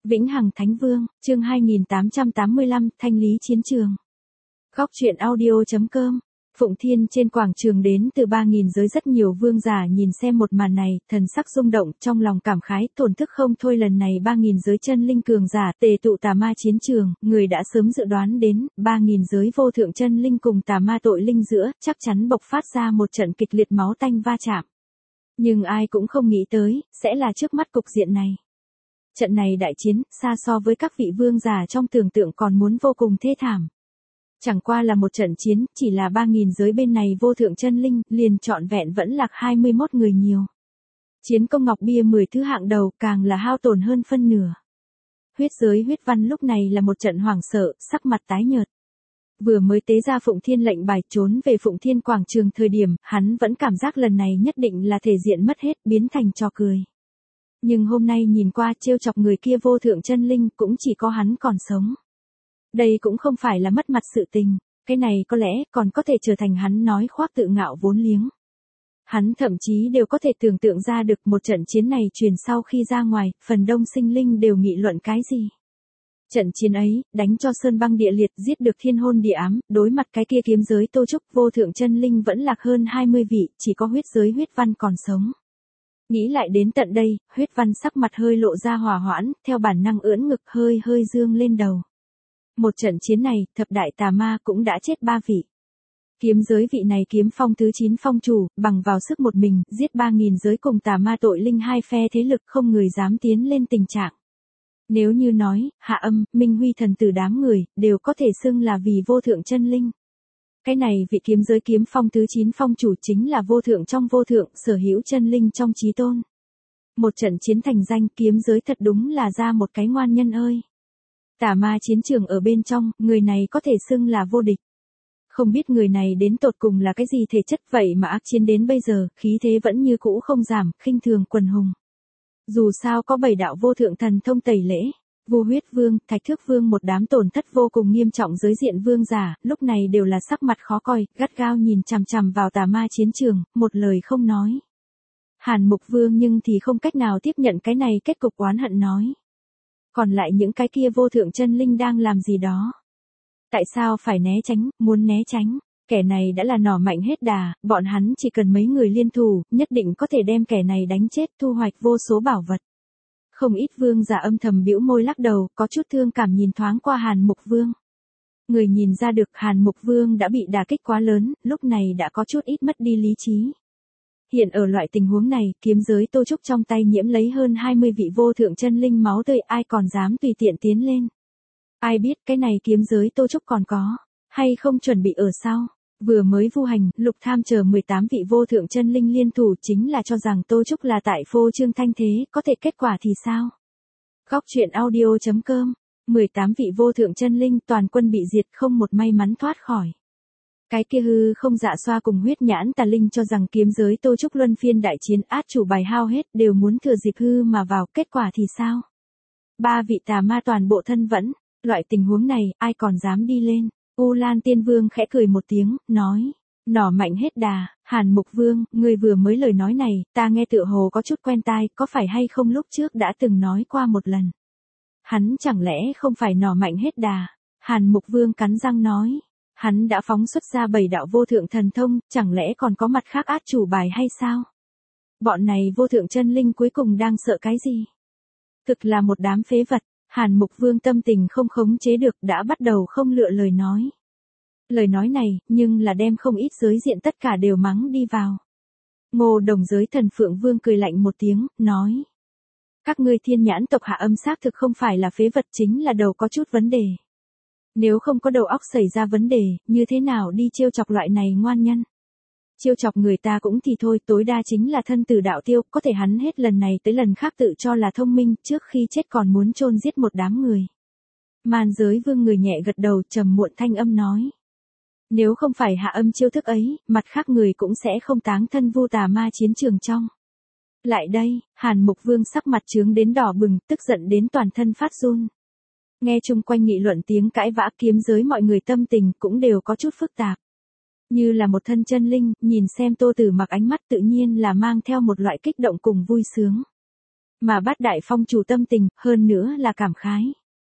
Vĩnh Hằng Thánh Vương, chương 2885, thanh lý chiến trường. Góc truyện audio.com. Phụng Thiên trên quảng trường đến từ 3.000 giới rất nhiều vương giả nhìn xem một màn này, thần sắc rung động, trong lòng cảm khái, thổn thức không thôi. Lần này 3.000 giới chân linh cường giả tề tụ tà ma chiến trường, người đã sớm dự đoán đến, 3.000 giới vô thượng chân linh cùng tà ma tội linh giữa, chắc chắn bộc phát ra một trận kịch liệt máu tanh va chạm. Nhưng ai cũng không nghĩ tới, sẽ là trước mắt cục diện này. Trận này đại chiến, xa so với các vị vương giả trong tưởng tượng còn muốn vô cùng thê thảm. Chẳng qua là một trận chiến, chỉ là 3.000 giới bên này vô thượng chân linh, liền trọn vẹn vẫn lạc 21 người nhiều. Chiến công ngọc bia 10 thứ hạng đầu, càng là hao tổn hơn phân nửa. Huyết giới huyết văn lúc này là một trận hoảng sợ, sắc mặt tái nhợt. Vừa mới tế ra Phụng Thiên lệnh bài trốn về Phụng Thiên quảng trường thời điểm, hắn vẫn cảm giác lần này nhất định là thể diện mất hết, biến thành trò cười. Nhưng hôm nay nhìn qua trêu chọc người kia vô thượng chân linh cũng chỉ có hắn còn sống. Đây cũng không phải là mất mặt sự tình, cái này có lẽ còn có thể trở thành hắn nói khoác tự ngạo vốn liếng. Hắn thậm chí đều có thể tưởng tượng ra được một trận chiến này truyền sau khi ra ngoài, phần đông sinh linh đều nghị luận cái gì. Trận chiến ấy, đánh cho sơn băng địa liệt, giết được thiên hôn địa ám, đối mặt cái kia kiếm giới Tô Trúc vô thượng chân linh vẫn lạc hơn 20 vị, chỉ có huyết giới huyết văn còn sống. Nghĩ lại đến tận đây, huyết văn sắc mặt hơi lộ ra hòa hoãn, theo bản năng ưỡn ngực hơi dương lên đầu. Một trận chiến này, thập đại tà ma cũng đã chết 3 vị. Kiếm giới vị này kiếm phong thứ 9 phong chủ, bằng vào sức một mình, giết 3.000 giới cùng tà ma tội linh hai phe thế lực không người dám tiến lên tình trạng. Nếu như nói, Hạ Âm, Minh Huy thần tử đám người, đều có thể xưng là vì vô thượng chân linh. Cái này vị kiếm giới kiếm phong thứ 9 phong chủ chính là vô thượng trong vô thượng, sở hữu chân linh trong chí tôn. Một trận chiến thành danh kiếm giới thật đúng là ra một cái ngoan nhân ơi. Tà ma chiến trường ở bên trong, người này có thể xưng là vô địch. Không biết người này đến tột cùng là cái gì thể chất vậy mà ác chiến đến bây giờ, khí thế vẫn như cũ không giảm, khinh thường quần hùng. Dù sao có 7 đạo vô thượng thần thông tẩy lễ. Vô Huyết Vương, Thạch Thước Vương một đám tổn thất vô cùng nghiêm trọng giới diện vương giả, lúc này đều là sắc mặt khó coi, gắt gao nhìn chằm chằm vào tà ma chiến trường, một lời không nói. Hàn Mục Vương nhưng thì không cách nào tiếp nhận cái này kết cục oán hận nói. Còn lại những cái kia vô thượng chân linh đang làm gì đó? Tại sao phải né tránh, muốn né tránh? Kẻ này đã là nỏ mạnh hết đà, bọn hắn chỉ cần mấy người liên thủ, nhất định có thể đem kẻ này đánh chết, thu hoạch vô số bảo vật. Không ít vương giả âm thầm bĩu môi lắc đầu, có chút thương cảm nhìn thoáng qua Hàn Mục Vương. Người nhìn ra được Hàn Mục Vương đã bị đả kích quá lớn, lúc này đã có chút ít mất đi lý trí. Hiện ở loại tình huống này, kiếm giới Tô Trúc trong tay nhiễm lấy hơn 20 vị vô thượng chân linh máu tươi, ai còn dám tùy tiện tiến lên. Ai biết cái này kiếm giới Tô Trúc còn có, hay không chuẩn bị ở sau. Vừa mới vu hành, Lục Tham chờ 18 vị vô thượng chân linh liên thủ chính là cho rằng Tô Trúc là tại phô trương thanh thế, có thể kết quả thì sao? Góc truyện audio.com. 18 vị vô thượng chân linh toàn quân bị diệt, không một may mắn thoát khỏi. Cái kia hư không dạ xoa cùng huyết nhãn tà linh cho rằng kiếm giới Tô Trúc luân phiên đại chiến át chủ bài hao hết, đều muốn thừa dịp hư mà vào, kết quả thì sao? 3 vị tà ma toàn bộ thân vẫn, loại tình huống này, ai còn dám đi lên? U Lan Tiên Vương khẽ cười một tiếng, nói, nỏ mạnh hết đà, Hàn Mục Vương, người vừa mới lời nói này, ta nghe tựa hồ có chút quen tai, có phải hay không lúc trước đã từng nói qua một lần. Hắn chẳng lẽ không phải nỏ mạnh hết đà? Hàn Mục Vương cắn răng nói, hắn đã phóng xuất ra 7 đạo vô thượng thần thông, chẳng lẽ còn có mặt khác át chủ bài hay sao? Bọn này vô thượng chân linh cuối cùng đang sợ cái gì? Thực là một đám phế vật. Hàn Mục Vương tâm tình không khống chế được đã bắt đầu không lựa lời nói. Lời nói này, nhưng là đem không ít giới diện tất cả đều mắng đi vào. Ngô Đồng giới thần Phượng Vương cười lạnh một tiếng, nói. Các ngươi Thiên Nhãn tộc Hạ Âm xác thực không phải là phế vật, chính là đầu có chút vấn đề. Nếu không có đầu óc xảy ra vấn đề, như thế nào đi trêu chọc loại này ngoan nhân? Trêu chọc người ta cũng thì thôi, tối đa chính là thân tử đạo tiêu, có thể hắn hết lần này tới lần khác tự cho là thông minh, trước khi chết còn muốn chôn giết một đám người. Man giới vương người nhẹ gật đầu, trầm muộn thanh âm nói. Nếu không phải Hạ Âm chiêu thức ấy, mặt khác người cũng sẽ không táng thân vu tà ma chiến trường trong. Lại đây, Hàn Mục Vương sắc mặt trướng đến đỏ bừng, tức giận đến toàn thân phát run. Nghe chung quanh nghị luận tiếng cãi vã, kiếm giới mọi người tâm tình cũng đều có chút phức tạp. Như là một thân chân linh, nhìn xem Tô Tử Mặc ánh mắt tự nhiên là mang theo một loại kích động cùng vui sướng. Mà Bát Đại Phong chủ tâm tình, hơn nữa là cảm khái.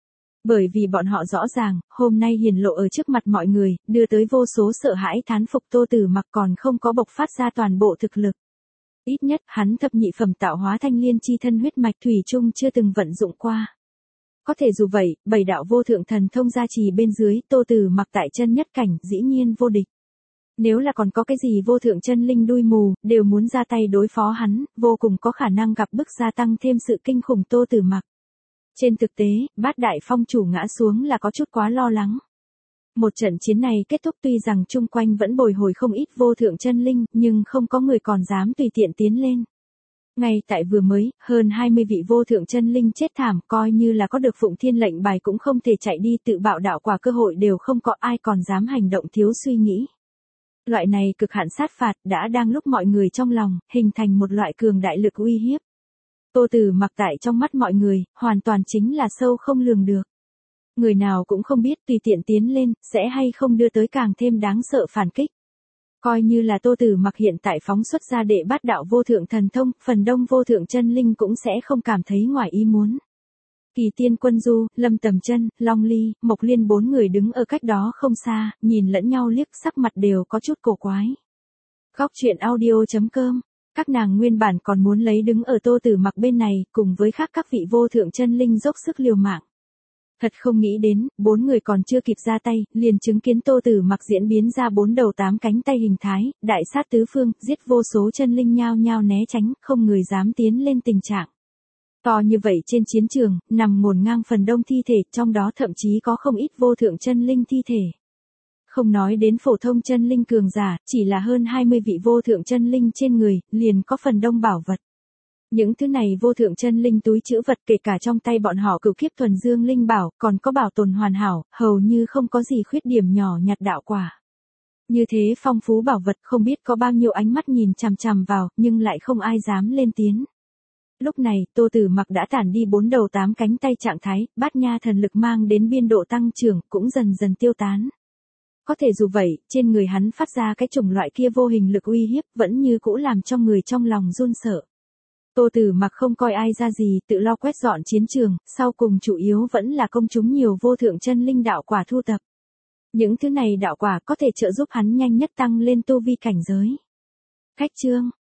Bởi vì bọn họ rõ ràng, hôm nay hiển lộ ở trước mặt mọi người, đưa tới vô số sợ hãi thán phục Tô Tử Mặc còn không có bộc phát ra toàn bộ thực lực. Ít nhất, hắn thập nhị phẩm tạo hóa thanh liên chi thân huyết mạch thủy chung chưa từng vận dụng qua. Có thể dù vậy, bảy đạo vô thượng thần thông gia trì bên dưới, Tô Tử Mặc tại chân nhất cảnh dĩ nhiên vô địch. Nếu là còn có cái gì vô thượng chân linh đuôi mù, đều muốn ra tay đối phó hắn, vô cùng có khả năng gặp bức gia tăng thêm sự kinh khủng Tô Tử Mặc. Trên thực tế, Bát Đại Phong chủ ngã xuống là có chút quá lo lắng. Một trận chiến này kết thúc tuy rằng chung quanh vẫn bồi hồi không ít vô thượng chân linh, nhưng không có người còn dám tùy tiện tiến lên. Ngay tại vừa mới, hơn 20 vị vô thượng chân linh chết thảm, coi như là có được Phụng Thiên lệnh bài cũng không thể chạy đi, tự bạo đạo quả cơ hội đều không có, ai còn dám hành động thiếu suy nghĩ. Loại này cực hạn sát phạt đã đang lúc mọi người trong lòng, hình thành một loại cường đại lực uy hiếp. Tô Tử Mặc tại trong mắt mọi người, hoàn toàn chính là sâu không lường được. Người nào cũng không biết tùy tiện tiến lên, sẽ hay không đưa tới càng thêm đáng sợ phản kích. Coi như là Tô Tử Mặc hiện tại phóng xuất ra đệ bát đạo vô thượng thần thông, phần đông vô thượng chân linh cũng sẽ không cảm thấy ngoài ý muốn. Kỳ Tiên Quân Du, Lâm Tầm Chân, Long Ly, Mộc Liên bốn người đứng ở cách đó không xa, nhìn lẫn nhau liếc, sắc mặt đều có chút cổ quái. Góc truyện audio.com. Các nàng nguyên bản còn muốn lấy đứng ở Tô Tử Mặc bên này, cùng với khác các vị vô thượng chân linh dốc sức liều mạng. Thật không nghĩ đến, bốn người còn chưa kịp ra tay, liền chứng kiến Tô Tử Mặc diễn biến ra bốn đầu tám cánh tay hình thái, đại sát tứ phương, giết vô số chân linh nhao nhao né tránh, không người dám tiến lên tình trạng. To như vậy trên chiến trường, nằm ngổn ngang phần đông thi thể, trong đó thậm chí có không ít vô thượng chân linh thi thể. Không nói đến phổ thông chân linh cường giả, chỉ là hơn 20 vị vô thượng chân linh trên người, liền có phần đông bảo vật. Những thứ này vô thượng chân linh túi trữ vật kể cả trong tay bọn họ cửu kiếp thuần dương linh bảo, còn có bảo tồn hoàn hảo, hầu như không có gì khuyết điểm nhỏ nhặt đạo quả. Như thế phong phú bảo vật không biết có bao nhiêu ánh mắt nhìn chằm chằm vào, nhưng lại không ai dám lên tiếng. Lúc này, Tô Tử Mặc đã tản đi bốn đầu tám cánh tay trạng thái, bát nha thần lực mang đến biên độ tăng trưởng, cũng dần dần tiêu tán. Có thể dù vậy, trên người hắn phát ra cái chủng loại kia vô hình lực uy hiếp, vẫn như cũ làm cho người trong lòng run sợ. Tô Tử Mặc không coi ai ra gì, tự lo quét dọn chiến trường, sau cùng chủ yếu vẫn là công chúng nhiều vô thượng chân linh đạo quả thu tập. Những thứ này đạo quả có thể trợ giúp hắn nhanh nhất tăng lên tu vi cảnh giới. Khách chương